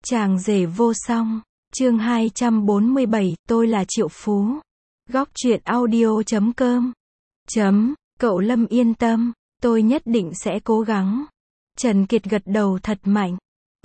Chàng rể vô song, chương 247, tôi là Triệu Phú. Góc truyện audio.com. Cậu Lâm yên tâm, tôi nhất định sẽ cố gắng. Trần Kiệt gật đầu thật mạnh.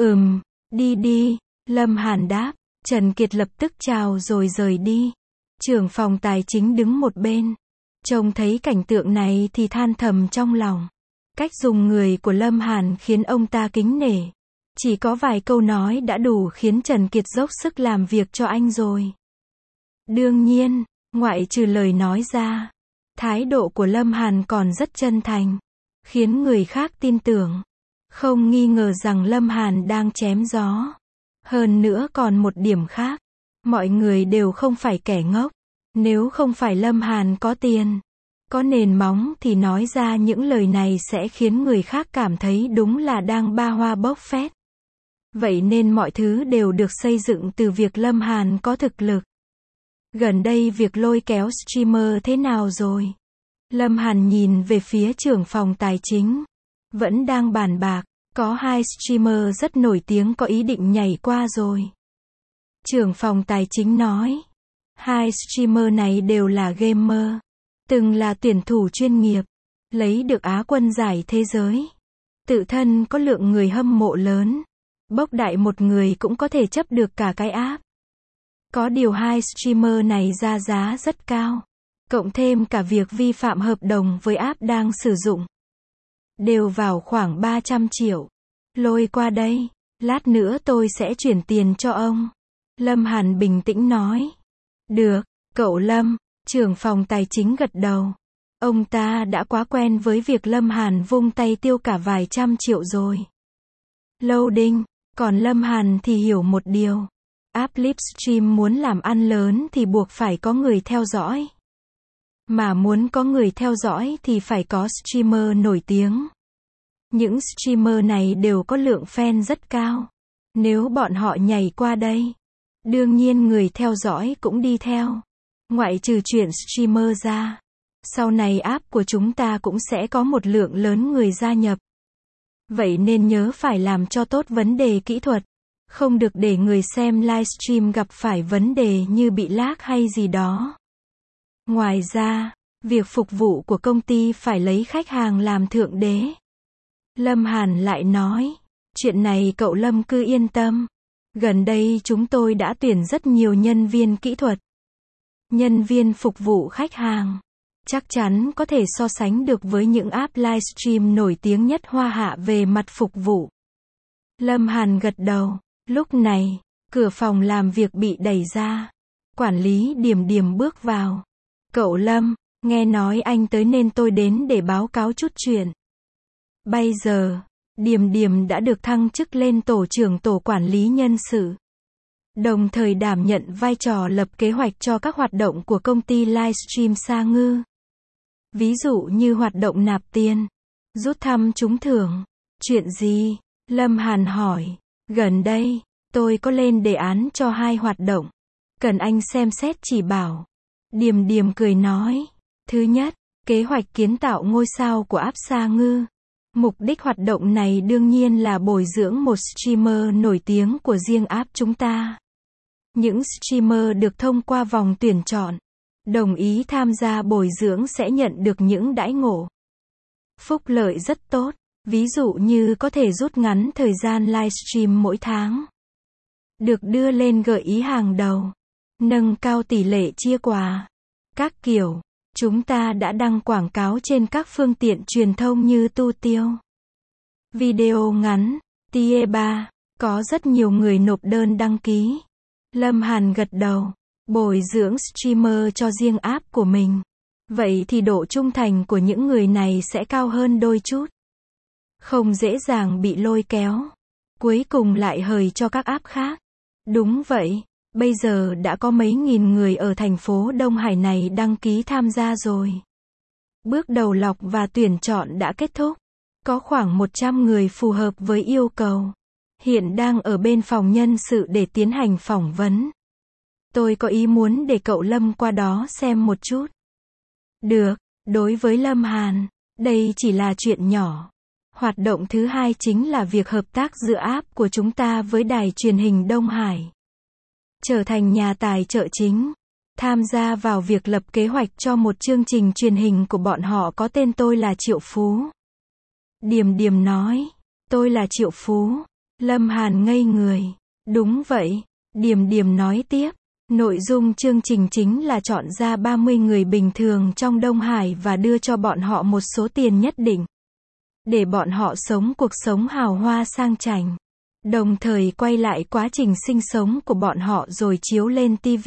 Đi đi, Lâm Hàn đáp. Trần Kiệt lập tức chào rồi rời đi. Trưởng phòng tài chính đứng một bên. Trông thấy cảnh tượng này thì than thầm trong lòng. Cách dùng người của Lâm Hàn khiến ông ta kính nể. Chỉ có vài câu nói đã đủ khiến Trần Kiệt dốc sức làm việc cho anh rồi. Đương nhiên, ngoại trừ lời nói ra, thái độ của Lâm Hàn còn rất chân thành, khiến người khác tin tưởng. Không nghi ngờ rằng Lâm Hàn đang chém gió. Hơn nữa còn một điểm khác, mọi người đều không phải kẻ ngốc. Nếu không phải Lâm Hàn có tiền, có nền móng thì nói ra những lời này sẽ khiến người khác cảm thấy đúng là đang ba hoa bốc phét. Vậy nên mọi thứ đều được xây dựng từ việc Lâm Hàn có thực lực. Gần đây việc lôi kéo streamer thế nào rồi? Lâm Hàn nhìn về phía trưởng phòng tài chính. Vẫn đang bàn bạc, có hai streamer rất nổi tiếng có ý định nhảy qua rồi. Trưởng phòng tài chính nói, hai streamer này đều là gamer, từng là tuyển thủ chuyên nghiệp, lấy được Á quân giải thế giới. Tự thân có lượng người hâm mộ lớn. Bốc đại một người cũng có thể chấp được cả cái app. Có điều hai streamer này ra giá rất cao. Cộng thêm cả việc vi phạm hợp đồng với app đang sử dụng. Đều vào khoảng 300 triệu. Lôi qua đây, lát nữa tôi sẽ chuyển tiền cho ông. Lâm Hàn bình tĩnh nói. Được, cậu Lâm, trưởng phòng tài chính gật đầu. Ông ta đã quá quen với việc Lâm Hàn vung tay tiêu cả vài trăm triệu rồi. Loading. Còn Lâm Hàn thì hiểu một điều. App livestream muốn làm ăn lớn thì buộc phải có người theo dõi. Mà muốn có người theo dõi thì phải có streamer nổi tiếng. Những streamer này đều có lượng fan rất cao. Nếu bọn họ nhảy qua đây, đương nhiên người theo dõi cũng đi theo. Ngoại trừ chuyện streamer ra, sau này app của chúng ta cũng sẽ có một lượng lớn người gia nhập. Vậy nên nhớ phải làm cho tốt vấn đề kỹ thuật. Không được để người xem livestream gặp phải vấn đề như bị lag hay gì đó. Ngoài ra, việc phục vụ của công ty phải lấy khách hàng làm thượng đế. Lâm Hàn lại nói, chuyện này cậu Lâm cứ yên tâm. Gần đây chúng tôi đã tuyển rất nhiều nhân viên kỹ thuật. Nhân viên phục vụ khách hàng. Chắc chắn có thể so sánh được với những app livestream nổi tiếng nhất Hoa Hạ về mặt phục vụ. Lâm Hàn gật đầu. Lúc này, cửa phòng làm việc bị đẩy ra. Quản lý Điềm Điềm bước vào. Cậu Lâm, nghe nói anh tới nên tôi đến để báo cáo chút chuyện. Bây giờ, Điềm Điềm đã được thăng chức lên tổ trưởng tổ quản lý nhân sự. Đồng thời đảm nhận vai trò lập kế hoạch cho các hoạt động của công ty livestream Sa Ngư. Ví dụ như hoạt động nạp tiền, rút thăm trúng thưởng. Chuyện gì? Lâm Hàn hỏi. Gần đây, tôi có lên đề án cho hai hoạt động. Cần anh xem xét chỉ bảo. Điềm Điềm cười nói. Thứ nhất, kế hoạch kiến tạo ngôi sao của app Sa Ngư. Mục đích hoạt động này đương nhiên là bồi dưỡng một streamer nổi tiếng của riêng app chúng ta. Những streamer được thông qua vòng tuyển chọn, đồng ý tham gia bồi dưỡng sẽ nhận được những đãi ngộ. Phúc lợi rất tốt, ví dụ như có thể rút ngắn thời gian livestream mỗi tháng. Được đưa lên gợi ý hàng đầu. Nâng cao tỷ lệ chia quà. Các kiểu. Chúng ta đã đăng quảng cáo trên các phương tiện truyền thông như Tu Tiêu, video ngắn, TIE3. Có rất nhiều người nộp đơn đăng ký. Lâm Hàn gật đầu. Bồi dưỡng streamer cho riêng app của mình. Vậy thì độ trung thành của những người này sẽ cao hơn đôi chút. Không dễ dàng bị lôi kéo. Cuối cùng lại hời cho các app khác. Đúng vậy, bây giờ đã có mấy nghìn người ở thành phố Đông Hải này đăng ký tham gia rồi. Bước đầu lọc và tuyển chọn đã kết thúc. Có khoảng 100 người phù hợp với yêu cầu. Hiện đang ở bên phòng nhân sự để tiến hành phỏng vấn. Tôi có ý muốn để cậu Lâm qua đó xem một chút. Được, đối với Lâm Hàn, đây chỉ là chuyện nhỏ. Hoạt động thứ hai chính là việc hợp tác giữa app của chúng ta với đài truyền hình Đông Hải. Trở thành nhà tài trợ chính. Tham gia vào việc lập kế hoạch cho một chương trình truyền hình của bọn họ có tên Tôi là Triệu Phú. Điềm Điềm nói. Tôi là Triệu Phú. Lâm Hàn ngây người. Đúng vậy. Điềm Điềm nói tiếp. Nội dung chương trình chính là chọn ra 30 người bình thường trong Đông Hải và đưa cho bọn họ một số tiền nhất định. Để bọn họ sống cuộc sống hào hoa sang chảnh. Đồng thời quay lại quá trình sinh sống của bọn họ rồi chiếu lên TV.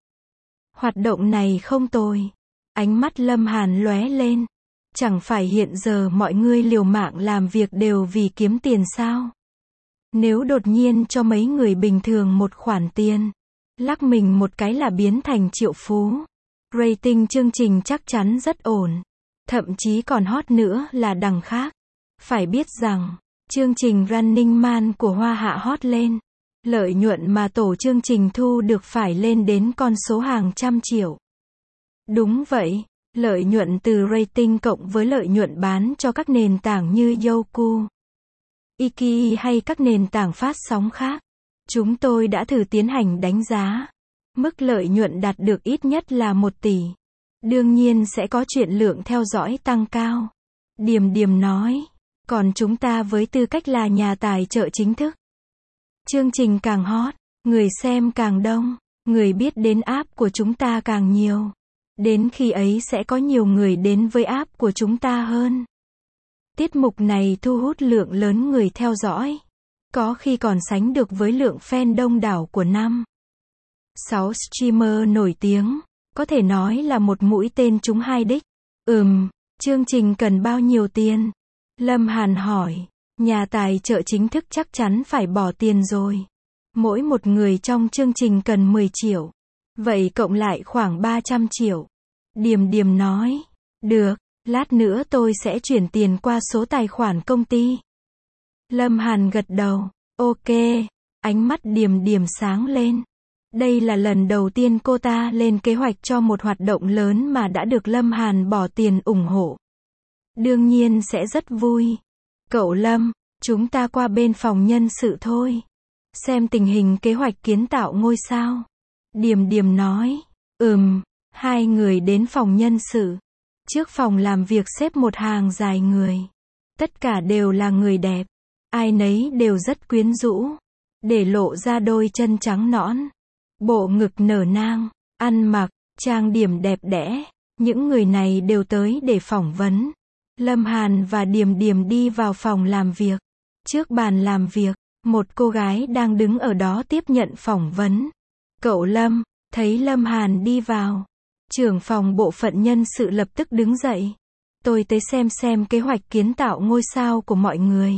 Hoạt động này không tồi. Ánh mắt Lâm Hàn lóe lên. Chẳng phải hiện giờ mọi người liều mạng làm việc đều vì kiếm tiền sao? Nếu đột nhiên cho mấy người bình thường một khoản tiền, lắc mình một cái là biến thành triệu phú. Rating chương trình chắc chắn rất ổn. Thậm chí còn hot nữa là đằng khác. Phải biết rằng, chương trình Running Man của Hoa Hạ hot lên. Lợi nhuận mà tổ chương trình thu được phải lên đến con số hàng trăm triệu. Đúng vậy, lợi nhuận từ rating cộng với lợi nhuận bán cho các nền tảng như Youku, Iki hay các nền tảng phát sóng khác. Chúng tôi đã thử tiến hành đánh giá. Mức lợi nhuận đạt được ít nhất là 1 tỷ. Đương nhiên sẽ có chuyện lượng theo dõi tăng cao. Điềm Điềm nói. Còn chúng ta với tư cách là nhà tài trợ chính thức. Chương trình càng hot, người xem càng đông, người biết đến app của chúng ta càng nhiều. Đến khi ấy sẽ có nhiều người đến với app của chúng ta hơn. Tiết mục này thu hút lượng lớn người theo dõi. Có khi còn sánh được với lượng fan đông đảo của năm 6 streamer nổi tiếng. Có thể nói là một mũi tên trúng hai đích. Chương trình cần bao nhiêu tiền? Lâm Hàn hỏi. Nhà tài trợ chính thức chắc chắn phải bỏ tiền rồi. Mỗi một người trong chương trình cần 10 triệu. Vậy cộng lại khoảng 300 triệu. Điềm Điềm nói. Được, lát nữa tôi sẽ chuyển tiền qua số tài khoản công ty. Lâm Hàn gật đầu. Ok. Ánh mắt Điềm Điềm sáng lên. Đây là lần đầu tiên cô ta lên kế hoạch cho một hoạt động lớn mà đã được Lâm Hàn bỏ tiền ủng hộ. Đương nhiên sẽ rất vui. Cậu Lâm, chúng ta qua bên phòng nhân sự thôi. Xem tình hình kế hoạch kiến tạo ngôi sao. Điềm Điềm nói. Hai người đến phòng nhân sự. Trước phòng làm việc xếp một hàng dài người. Tất cả đều là người đẹp. Ai nấy đều rất quyến rũ. Để lộ ra đôi chân trắng nõn. Bộ ngực nở nang. Ăn mặc, trang điểm đẹp đẽ. Những người này đều tới để phỏng vấn. Lâm Hàn và Điềm Điềm đi vào phòng làm việc. Trước bàn làm việc, một cô gái đang đứng ở đó tiếp nhận phỏng vấn. Cậu Lâm, thấy Lâm Hàn đi vào. Trưởng phòng bộ phận nhân sự lập tức đứng dậy. Tôi tới xem kế hoạch kiến tạo ngôi sao của mọi người.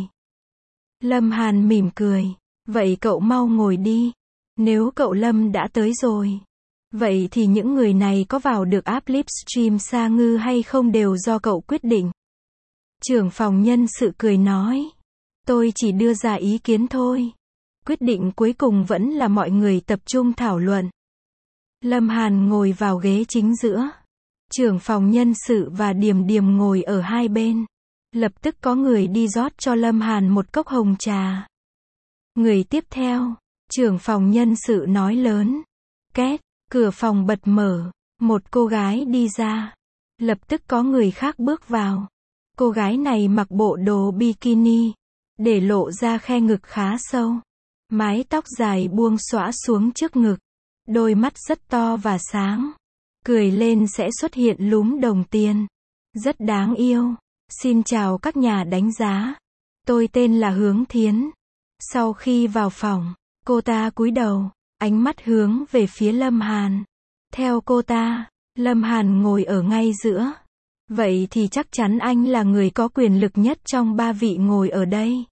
Lâm Hàn mỉm cười. Vậy cậu mau ngồi đi. Nếu cậu Lâm đã tới rồi. Vậy thì những người này có vào được app Livestream Sa Ngư hay không đều do cậu quyết định. Trưởng phòng nhân sự cười nói. Tôi chỉ đưa ra ý kiến thôi. Quyết định cuối cùng vẫn là mọi người tập trung thảo luận. Lâm Hàn ngồi vào ghế chính giữa. Trưởng phòng nhân sự và Điềm Điềm ngồi ở hai bên. Lập tức có người đi rót cho Lâm Hàn một cốc hồng trà. Người tiếp theo, trưởng phòng nhân sự nói lớn. Két, cửa phòng bật mở. Một cô gái đi ra. Lập tức có người khác bước vào. Cô gái này mặc bộ đồ bikini. Để lộ ra khe ngực khá sâu. Mái tóc dài buông xõa xuống trước ngực. Đôi mắt rất to và sáng. Cười lên sẽ xuất hiện lúm đồng tiền. Rất đáng yêu. Xin chào các nhà đánh giá. Tôi tên là Hướng Thiến. Sau khi vào phòng, cô ta cúi đầu, ánh mắt hướng về phía Lâm Hàn. Theo cô ta, Lâm Hàn ngồi ở ngay giữa. Vậy thì chắc chắn anh là người có quyền lực nhất trong 3 vị ngồi ở đây.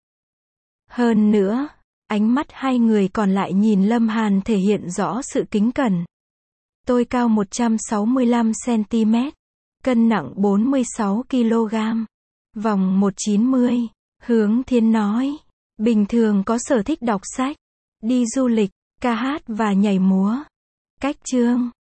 Hơn nữa, ánh mắt hai người còn lại nhìn Lâm Hàn thể hiện rõ sự kính cẩn. Tôi cao 165 cm, cân nặng 46 kg, vòng 190. Hướng Thiên nói, bình thường có sở thích đọc sách, đi du lịch, ca hát và nhảy múa. Cách chương